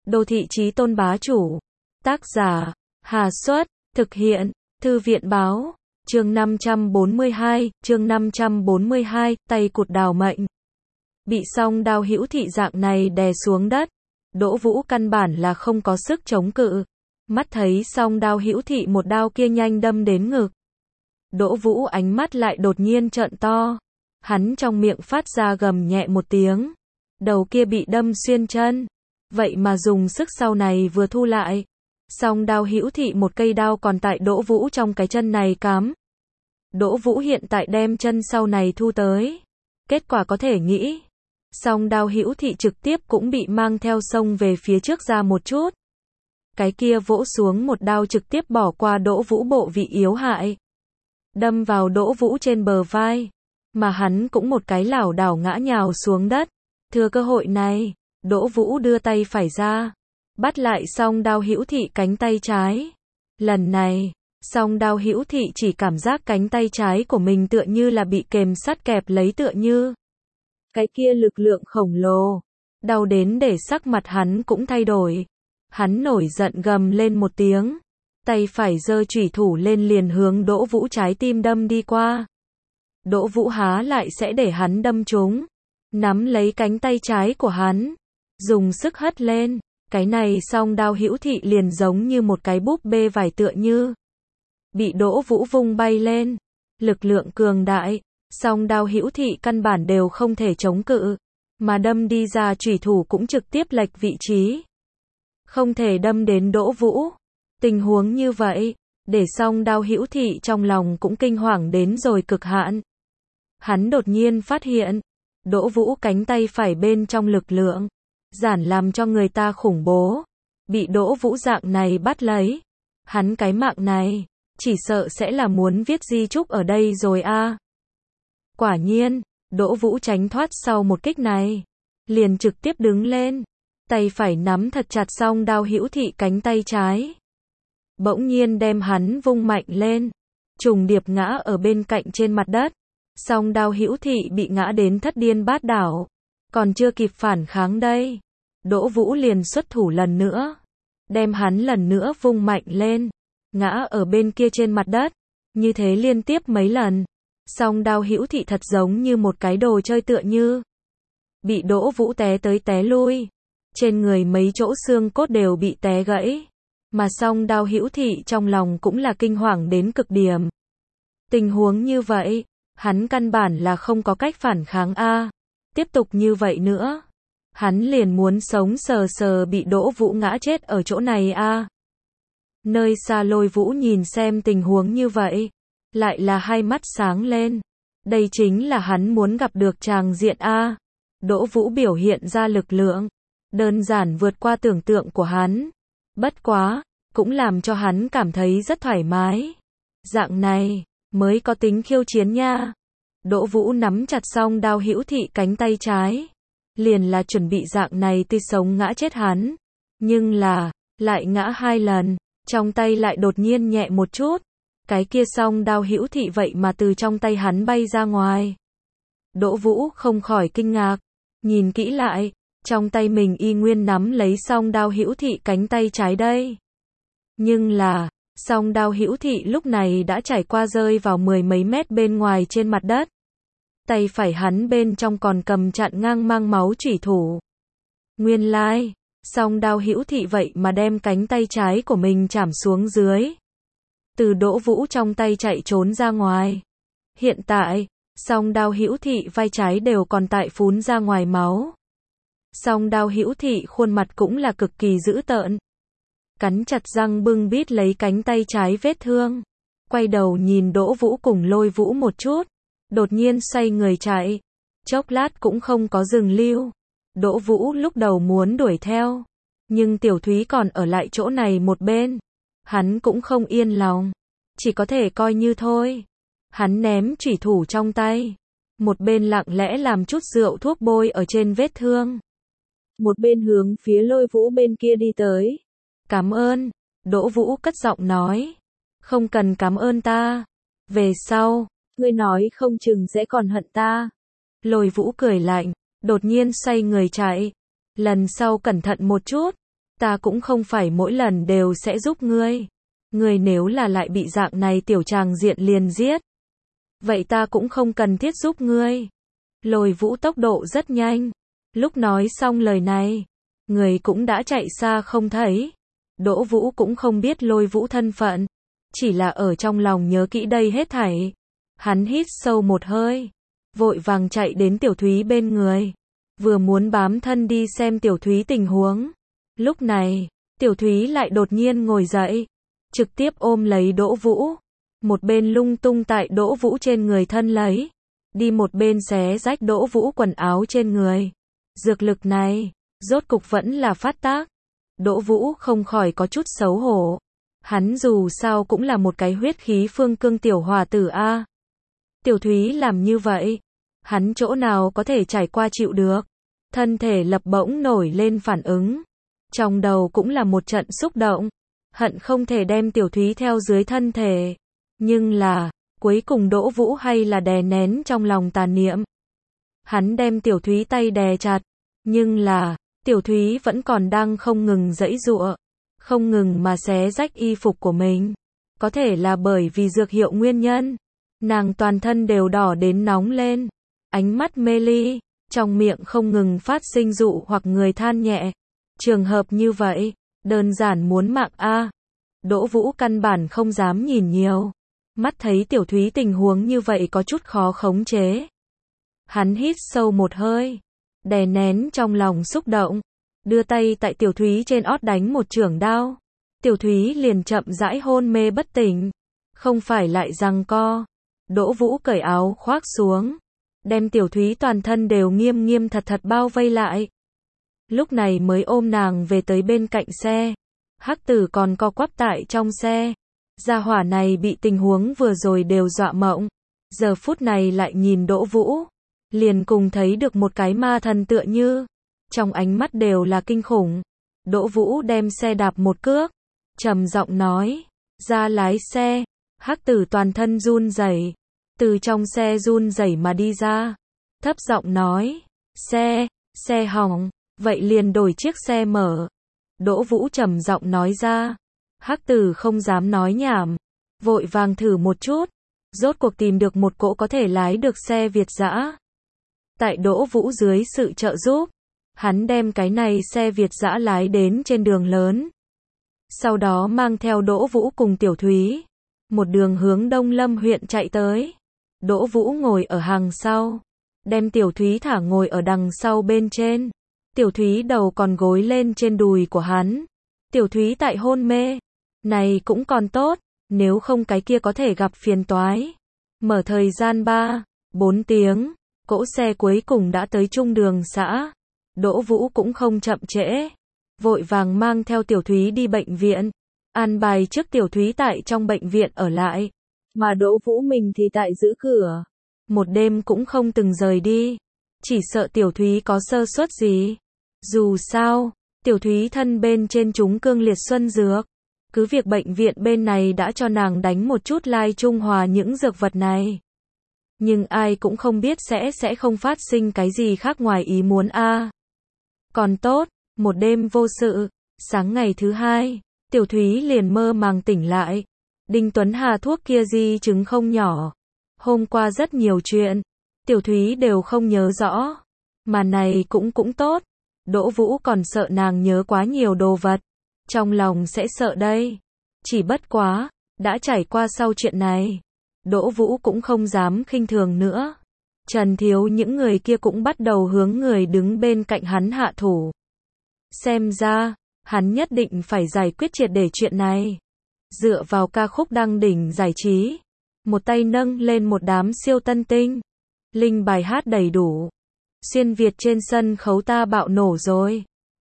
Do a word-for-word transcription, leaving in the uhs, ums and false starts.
Đô thị chí tôn bá chủ. Tác giả, Hà Xuất, thực hiện, Thư viện báo, chương năm trăm bốn mươi hai, chương năm trăm bốn mươi hai, tay cụt đào mệnh. Bị song đao hữu thị dạng này đè xuống đất, Đỗ Vũ căn bản là không có sức chống cự. Mắt thấy song đao hữu thị một đao kia nhanh đâm đến ngực. Đỗ Vũ ánh mắt lại đột nhiên trợn to. Hắn trong miệng phát ra gầm nhẹ một tiếng. Đầu kia bị đâm xuyên chân. Vậy mà dùng sức sau này vừa thu lại. Song đao hữu thị một cây đao còn tại Đỗ Vũ trong cái chân này cắm. Đỗ Vũ hiện tại đem chân sau này thu tới. Kết quả có thể nghĩ. Song đao hữu thị trực tiếp cũng bị mang theo sông về phía trước ra một chút. Cái kia vỗ xuống một đao trực tiếp bỏ qua Đỗ Vũ bộ vị yếu hại. Đâm vào Đỗ Vũ trên bờ vai. Mà hắn cũng một cái lảo đảo ngã nhào xuống đất. Thừa cơ hội này, Đỗ Vũ đưa tay phải ra. Bắt lại song đao hữu thị cánh tay trái. Lần này, song đao hữu thị chỉ cảm giác cánh tay trái của mình tựa như là bị kềm sắt kẹp lấy tựa như. Cái kia lực lượng khổng lồ. Đau đến để sắc mặt hắn cũng thay đổi. Hắn nổi giận gầm lên một tiếng. Tay phải giơ chủy thủ lên liền hướng Đỗ Vũ trái tim đâm đi qua. Đỗ Vũ há lại sẽ để hắn đâm trúng. Nắm lấy cánh tay trái của hắn. Dùng sức hất lên. Cái này song đao hữu thị liền giống như một cái búp bê vải tựa như. Bị Đỗ Vũ vung bay lên. Lực lượng cường đại. Song đao hữu thị căn bản đều không thể chống cự. Mà đâm đi ra chủy thủ cũng trực tiếp lệch vị trí. Không thể đâm đến Đỗ Vũ. Tình huống như vậy, để song đao hữu thị trong lòng cũng kinh hoàng đến rồi cực hạn. Hắn đột nhiên phát hiện, Đỗ Vũ cánh tay phải bên trong lực lượng, giản làm cho người ta khủng bố. Bị Đỗ Vũ dạng này bắt lấy. Hắn cái mạng này, chỉ sợ sẽ là muốn viết di chúc ở đây rồi a. À. Quả nhiên, Đỗ Vũ tránh thoát sau một kích này. Liền trực tiếp đứng lên. Tay phải nắm thật chặt song đao hữu thị cánh tay trái. Bỗng nhiên đem hắn vung mạnh lên. Trùng điệp ngã ở bên cạnh trên mặt đất. Song đao hữu thị bị ngã đến thất điên bát đảo. Còn chưa kịp phản kháng đây. Đỗ Vũ liền xuất thủ lần nữa. Đem hắn lần nữa vung mạnh lên. Ngã ở bên kia trên mặt đất. Như thế liên tiếp mấy lần. Song đao hữu thị thật giống như một cái đồ chơi tựa như. Bị Đỗ Vũ té tới té lui. Trên người mấy chỗ xương cốt đều bị té gãy. Mà song đao hữu thị trong lòng cũng là kinh hoàng đến cực điểm. Tình huống như vậy, hắn căn bản là không có cách phản kháng a. À. Tiếp tục như vậy nữa, hắn liền muốn sống sờ sờ bị Đỗ Vũ ngã chết ở chỗ này a. À. Nơi xa Lôi Vũ nhìn xem tình huống như vậy, lại là hai mắt sáng lên. Đây chính là hắn muốn gặp được tràng diện a. À. Đỗ Vũ biểu hiện ra lực lượng, đơn giản vượt qua tưởng tượng của hắn. Bất quá, cũng làm cho hắn cảm thấy rất thoải mái. Dạng này, mới có tính khiêu chiến nha. Đỗ Vũ nắm chặt song đao hữu thị cánh tay trái. Liền là chuẩn bị dạng này tươi sống ngã chết hắn. Nhưng là, lại ngã hai lần, trong tay lại đột nhiên nhẹ một chút. Cái kia song đao hữu thị vậy mà từ trong tay hắn bay ra ngoài. Đỗ Vũ không khỏi kinh ngạc. Nhìn kỹ lại, trong tay mình y nguyên nắm lấy song đao hữu thị cánh tay trái đây. Nhưng là, song đao hữu thị lúc này đã trải qua rơi vào mười mấy mét bên ngoài trên mặt đất. Tay phải hắn bên trong còn cầm chặn ngang mang máu chủy thủ. Nguyên lai, like, song đao hữu thị vậy mà đem cánh tay trái của mình chảm xuống dưới. Từ Đỗ Vũ trong tay chạy trốn ra ngoài. Hiện tại, song đao hữu thị vai trái đều còn tại phún ra ngoài máu. Song đao hữu thị khuôn mặt cũng là cực kỳ dữ tợn. Cắn chặt răng bưng bít lấy cánh tay trái vết thương. Quay đầu nhìn Đỗ Vũ cùng Lôi Vũ một chút. Đột nhiên xoay người chạy. Chốc lát cũng không có dừng lưu. Đỗ Vũ lúc đầu muốn đuổi theo. Nhưng Tiểu Thúy còn ở lại chỗ này một bên. Hắn cũng không yên lòng. Chỉ có thể coi như thôi. Hắn ném chủy thủ trong tay. Một bên lặng lẽ làm chút rượu thuốc bôi ở trên vết thương. Một bên hướng phía Lôi Vũ bên kia đi tới. Cảm ơn. Đỗ Vũ cất giọng nói. Không cần cảm ơn ta. Về sau, ngươi nói không chừng sẽ còn hận ta. Lôi Vũ cười lạnh. Đột nhiên xoay người chạy. Lần sau cẩn thận một chút. Ta cũng không phải mỗi lần đều sẽ giúp ngươi. Ngươi nếu là lại bị dạng này tiểu tràng diện liền giết. Vậy ta cũng không cần thiết giúp ngươi. Lôi Vũ tốc độ rất nhanh. Lúc nói xong lời này, người cũng đã chạy xa không thấy. Đỗ Vũ cũng không biết Lôi Vũ thân phận. Chỉ là ở trong lòng nhớ kỹ đây hết thảy. Hắn hít sâu một hơi. Vội vàng chạy đến Tiểu Thúy bên người. Vừa muốn bám thân đi xem Tiểu Thúy tình huống. Lúc này, Tiểu Thúy lại đột nhiên ngồi dậy. Trực tiếp ôm lấy Đỗ Vũ. Một bên lung tung tại Đỗ Vũ trên người thân lấy. Đi một bên xé rách Đỗ Vũ quần áo trên người. Dược lực này, rốt cục vẫn là phát tác. Đỗ Vũ không khỏi có chút xấu hổ. Hắn dù sao cũng là một cái huyết khí phương cương tiểu hòa tử A. Tiểu Thúy làm như vậy. Hắn chỗ nào có thể trải qua chịu được. Thân thể lập bỗng nổi lên phản ứng. Trong đầu cũng là một trận xúc động. Hận không thể đem Tiểu Thúy theo dưới thân thể. Nhưng là, cuối cùng Đỗ Vũ hay là đè nén trong lòng tà niệm. Hắn đem Tiểu Thúy tay đè chặt. Nhưng là, Tiểu Thúy vẫn còn đang không ngừng giãy giụa. Không ngừng mà xé rách y phục của mình. Có thể là bởi vì dược hiệu nguyên nhân. Nàng toàn thân đều đỏ đến nóng lên. Ánh mắt mê ly. Trong miệng không ngừng phát sinh dụ hoặc người than nhẹ. Trường hợp như vậy, đơn giản muốn mạng a. Đỗ Vũ căn bản không dám nhìn nhiều. Mắt thấy Tiểu Thúy tình huống như vậy có chút khó khống chế. Hắn hít sâu một hơi. Đè nén trong lòng xúc động. Đưa tay tại Tiểu Thúy trên ót đánh một chưởng đao. Tiểu Thúy liền chậm rãi hôn mê bất tỉnh. Không phải lại giằng co. Đỗ Vũ cởi áo khoác xuống. Đem Tiểu Thúy toàn thân đều nghiêm nghiêm thật thật bao vây lại. Lúc này mới ôm nàng về tới bên cạnh xe. Hắc Tử còn co quắp tại trong xe. Gia hỏa này bị tình huống vừa rồi đều dọa mộng. Giờ phút này lại nhìn Đỗ Vũ. Liền cùng thấy được một cái ma thần tựa như. Trong ánh mắt đều là kinh khủng. Đỗ Vũ đem xe đạp một cước. Trầm giọng nói. Ra lái xe. Hắc Tử toàn thân run rẩy. Từ trong xe run rẩy mà đi ra. Thấp giọng nói. Xe, xe hỏng. Vậy liền đổi chiếc xe mở. Đỗ Vũ trầm giọng nói ra. Hắc Tử không dám nói nhảm. Vội vàng thử một chút. Rốt cuộc tìm được một cỗ có thể lái được xe Việt dã. Tại Đỗ Vũ dưới sự trợ giúp. Hắn đem cái này xe Việt dã lái đến trên đường lớn. Sau đó mang theo Đỗ Vũ cùng Tiểu Thúy. Một đường hướng Đông Lâm huyện chạy tới. Đỗ Vũ ngồi ở hàng sau. Đem Tiểu Thúy thả ngồi ở đằng sau bên trên. Tiểu Thúy đầu còn gối lên trên đùi của hắn. Tiểu Thúy tại hôn mê. Này cũng còn tốt. Nếu không cái kia có thể gặp phiền toái. Mở thời gian ba, bốn tiếng. Cỗ xe cuối cùng đã tới trung đường xã. Đỗ Vũ cũng không chậm trễ. Vội vàng mang theo Tiểu Thúy đi bệnh viện. An bài trước Tiểu Thúy tại trong bệnh viện ở lại. Mà Đỗ Vũ mình thì tại giữ cửa. Một đêm cũng không từng rời đi. Chỉ sợ Tiểu Thúy có sơ suất gì. Dù sao, Tiểu Thúy thân bên trên chúng cương liệt xuân dược. Cứ việc bệnh viện bên này đã cho nàng đánh một chút lai trung hòa những dược vật này. Nhưng ai cũng không biết sẽ sẽ không phát sinh cái gì khác ngoài ý muốn a. À. Còn tốt, một đêm vô sự. Sáng ngày thứ hai, Tiểu Thúy liền mơ màng tỉnh lại. Đinh Tuấn Hà thuốc kia di chứng không nhỏ. Hôm qua rất nhiều chuyện. Tiểu Thúy đều không nhớ rõ. Mà này cũng cũng tốt. Đỗ Vũ còn sợ nàng nhớ quá nhiều đồ vật. Trong lòng sẽ sợ đây. Chỉ bất quá, đã trải qua sau chuyện này. Đỗ Vũ cũng không dám khinh thường nữa. Trần Thiếu những người kia cũng bắt đầu hướng người đứng bên cạnh hắn hạ thủ. Xem ra, hắn nhất định phải giải quyết triệt để chuyện này. Dựa vào ca khúc đăng đỉnh giải trí. Một tay nâng lên một đám siêu tân tinh. Linh bài hát đầy đủ. Xuyên Việt trên sân khấu ta bạo nổ rồi.